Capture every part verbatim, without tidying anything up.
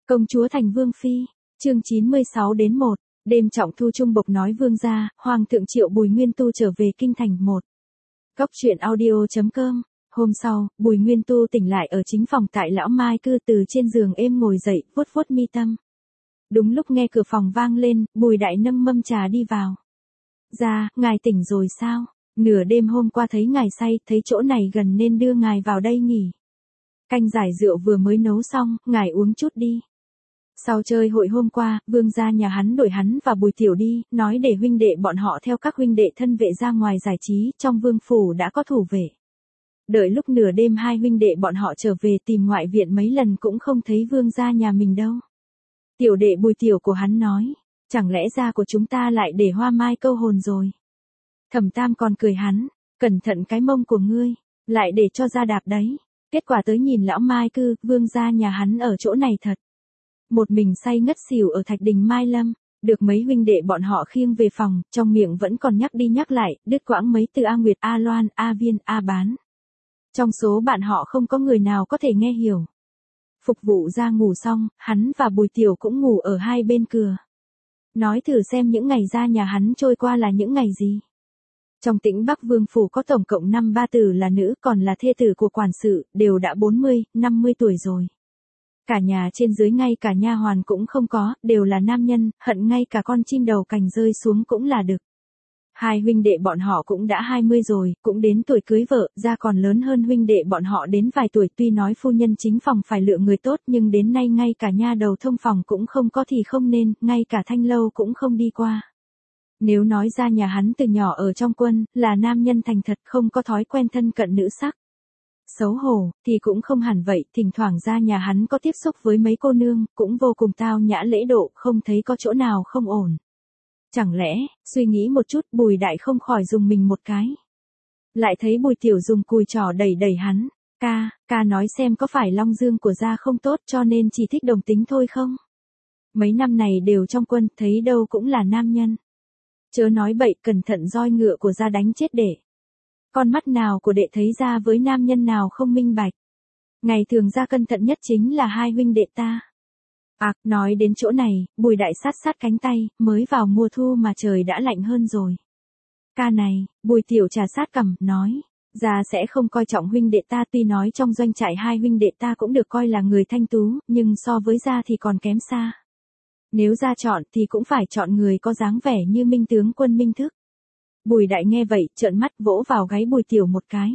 Công chúa thành vương phi, chương chín mươi sáu đến một, đêm trọng thu trung bộc nói vương gia, hoàng thượng triệu Bùi Nguyên Tu trở về kinh thành một. Cốc truyện audio chấm com. Hôm sau, Bùi Nguyên Tu tỉnh lại ở chính phòng tại lão Mai cư, từ trên giường êm ngồi dậy, vuốt vuốt mi tâm. Đúng lúc nghe cửa phòng vang lên, Bùi Đại nâng mâm trà đi vào. Ra, ngài tỉnh rồi sao? Nửa đêm hôm qua thấy ngài say, thấy chỗ này gần nên đưa ngài vào đây nghỉ. Canh giải rượu vừa mới nấu xong, ngài uống chút đi. Sau chơi hội hôm qua, vương gia nhà hắn đuổi hắn và Bùi Tiểu đi, nói để huynh đệ bọn họ theo các huynh đệ thân vệ ra ngoài giải trí, trong vương phủ đã có thủ vệ. Đợi lúc nửa đêm hai huynh đệ bọn họ trở về tìm ngoại viện mấy lần cũng không thấy vương gia nhà mình đâu. Tiểu đệ Bùi Tiểu của hắn nói, chẳng lẽ gia của chúng ta lại để hoa mai câu hồn rồi. Thẩm Tam còn cười hắn, cẩn thận cái mông của ngươi, lại để cho gia đạp đấy. Kết quả tới nhìn lão Mai cư, vương gia nhà hắn ở chỗ này thật. Một mình say ngất xỉu ở Thạch Đình Mai Lâm, được mấy huynh đệ bọn họ khiêng về phòng, trong miệng vẫn còn nhắc đi nhắc lại, đứt quãng mấy từ A Nguyệt, A Loan, A Viên, A Bán. Trong số bạn họ không có người nào có thể nghe hiểu. Phục vụ ra ngủ xong, hắn và Bùi Tiểu cũng ngủ ở hai bên cửa. Nói thử xem những ngày ra nhà hắn trôi qua là những ngày gì. Trong Tĩnh Bắc Vương phủ có tổng cộng năm ba tử là nữ, còn là thê tử của quản sự, đều đã bốn mươi, năm mươi tuổi rồi. Cả nhà trên dưới ngay cả nha hoàn cũng không có, đều là nam nhân, hận ngay cả con chim đầu cành rơi xuống cũng là đực. Hai huynh đệ bọn họ cũng đã hai mươi rồi, cũng đến tuổi cưới vợ, ra còn lớn hơn huynh đệ bọn họ đến vài tuổi, tuy nói phu nhân chính phòng phải lựa người tốt nhưng đến nay ngay cả nha đầu thông phòng cũng không có thì không nên, ngay cả thanh lâu cũng không đi qua. Nếu nói ra nhà hắn từ nhỏ ở trong quân, là nam nhân thành thật không có thói quen thân cận nữ sắc. Xấu hổ, thì cũng không hẳn vậy, thỉnh thoảng ra nhà hắn có tiếp xúc với mấy cô nương, cũng vô cùng tao nhã lễ độ, không thấy có chỗ nào không ổn. Chẳng lẽ, suy nghĩ một chút, Bùi Đại không khỏi dùng mình một cái. Lại thấy Bùi Tiểu dùng cùi trỏ đẩy đẩy hắn, ca, ca nói xem có phải long dương của gia không tốt cho nên chỉ thích đồng tính thôi không? Mấy năm này đều trong quân, thấy đâu cũng là nam nhân. Chớ nói bậy, cẩn thận roi ngựa của gia đánh chết đệ. Con mắt nào của đệ thấy ra với nam nhân nào không minh bạch. Ngày thường gia cẩn thận nhất chính là hai huynh đệ ta. À, nói đến chỗ này, Bùi Đại sát sát cánh tay, mới vào mùa thu mà trời đã lạnh hơn rồi. Ca này, Bùi Tiểu trà sát cằm, nói, gia sẽ không coi trọng huynh đệ ta, tuy nói trong doanh trại hai huynh đệ ta cũng được coi là người thanh tú, nhưng so với gia thì còn kém xa. Nếu gia chọn thì cũng phải chọn người có dáng vẻ như Minh tướng quân Minh Thức. Bùi Đại nghe vậy, trợn mắt vỗ vào gáy Bùi Tiểu một cái.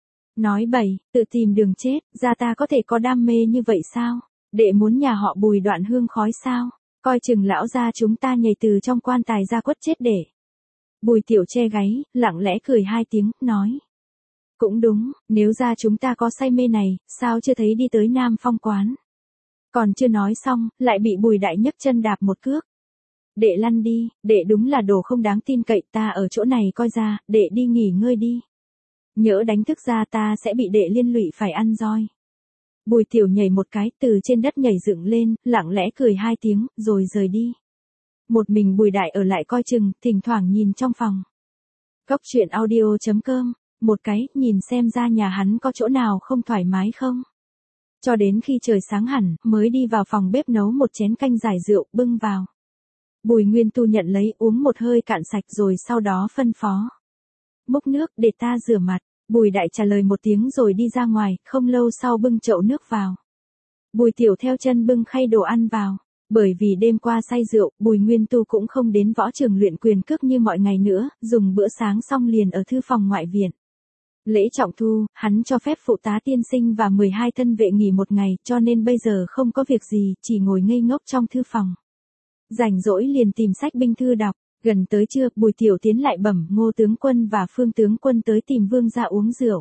Nói bậy, tự tìm đường chết, gia ta có thể có đam mê như vậy sao? Đệ muốn nhà họ Bùi đoạn hương khói sao? Coi chừng lão gia chúng ta nhảy từ trong quan tài ra quất chết để. Bùi Tiểu che gáy, lặng lẽ cười hai tiếng, nói. Cũng đúng, nếu gia chúng ta có say mê này, sao chưa thấy đi tới Nam Phong quán? Còn chưa nói xong, lại bị Bùi Đại nhấc chân đạp một cước. Đệ lăn đi, đệ đúng là đồ không đáng tin cậy, ta ở chỗ này coi ra, đệ đi nghỉ ngơi đi. Nhỡ đánh thức ra ta sẽ bị đệ liên lụy phải ăn roi. Bùi Tiểu nhảy một cái, từ trên đất nhảy dựng lên, lặng lẽ cười hai tiếng, rồi rời đi. Một mình Bùi Đại ở lại coi chừng, thỉnh thoảng nhìn trong phòng. Cốc truyện audio chấm com, một cái, nhìn xem ra nhà hắn có chỗ nào không thoải mái không. Cho đến khi trời sáng hẳn, mới đi vào phòng bếp nấu một chén canh giải rượu, bưng vào. Bùi Nguyên Tu nhận lấy, uống một hơi cạn sạch rồi sau đó phân phó. Múc nước, để ta rửa mặt. Bùi Đại trả lời một tiếng rồi đi ra ngoài, không lâu sau bưng chậu nước vào. Bùi Tiểu theo chân bưng khay đồ ăn vào. Bởi vì đêm qua say rượu, Bùi Nguyên Tu cũng không đến võ trường luyện quyền cước như mọi ngày nữa, dùng bữa sáng xong liền ở thư phòng ngoại viện. Lễ trọng thu, hắn cho phép phụ tá tiên sinh và mười hai thân vệ nghỉ một ngày, cho nên bây giờ không có việc gì, chỉ ngồi ngây ngốc trong thư phòng. Rảnh rỗi liền tìm sách binh thư đọc. Gần tới trưa, Bùi Tiểu tiến lại bẩm Ngô tướng quân và Phương tướng quân tới tìm vương gia uống rượu.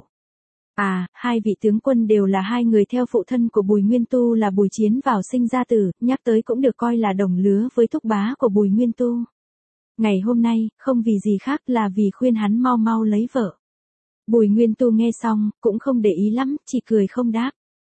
À, hai vị tướng quân đều là hai người theo phụ thân của Bùi Nguyên Tu là Bùi Chiến vào sinh ra tử, nhắc tới cũng được coi là đồng lứa với thúc bá của Bùi Nguyên Tu. Ngày hôm nay, không vì gì khác là vì khuyên hắn mau mau lấy vợ. Bùi Nguyên Tu nghe xong, cũng không để ý lắm, chỉ cười không đáp.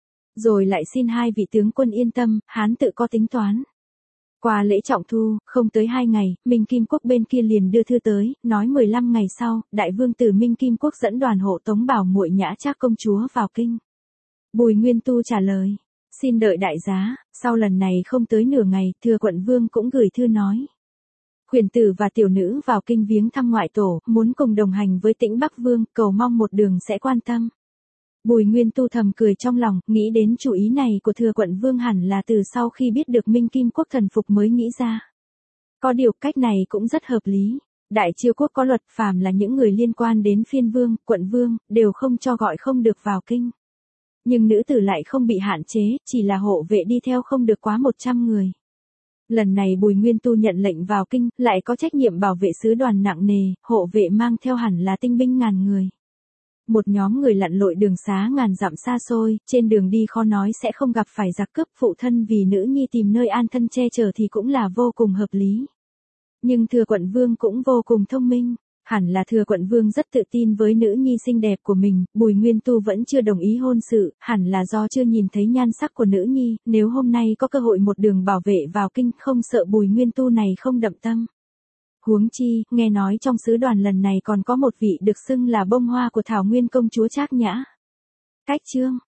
Rồi lại xin hai vị tướng quân yên tâm, hắn tự có tính toán. Qua lễ trọng thu, không tới hai ngày, Minh Kim Quốc bên kia liền đưa thư tới, nói mười lăm ngày sau, đại vương tử Minh Kim Quốc dẫn đoàn hộ tống bảo muội Nhã Trác công chúa vào kinh. Bùi Nguyên Tu trả lời, Xin đợi đại giá, sau lần này không tới nửa ngày, thừa quận vương cũng gửi thư nói. Khuyển tử và tiểu nữ vào kinh viếng thăm ngoại tổ, muốn cùng đồng hành với Tĩnh Bắc Vương, cầu mong một đường sẽ quan tâm. Bùi Nguyên Tu thầm cười trong lòng, nghĩ đến chủ ý này của thừa quận vương hẳn là từ sau khi biết được Minh Kim Quốc thần phục mới nghĩ ra. Có điều cách này cũng rất hợp lý. Đại Chiêu quốc có luật, phàm là những người liên quan đến phiên vương, quận vương, đều không cho gọi không được vào kinh. Nhưng nữ tử lại không bị hạn chế, chỉ là hộ vệ đi theo không được quá một trăm người. Lần này Bùi Nguyên Tu nhận lệnh vào kinh, lại có trách nhiệm bảo vệ sứ đoàn nặng nề, hộ vệ mang theo hẳn là tinh binh ngàn người. Một nhóm người lặn lội đường xá ngàn dặm xa xôi, trên đường đi khó nói sẽ không gặp phải giặc cướp, phụ thân vì nữ nhi tìm nơi an thân che chở thì cũng là vô cùng hợp lý. Nhưng thừa quận vương cũng vô cùng thông minh. Hẳn là thừa quận vương rất tự tin với nữ nhi xinh đẹp của mình, Bùi Nguyên Tu vẫn chưa đồng ý hôn sự, hẳn là do chưa nhìn thấy nhan sắc của nữ nhi, nếu hôm nay có cơ hội một đường bảo vệ vào kinh, không sợ Bùi Nguyên Tu này không đậm tâm. Huống chi, nghe nói trong sứ đoàn lần này còn có một vị được xưng là bông hoa của Thảo Nguyên công chúa Trác Nhã. Cách chương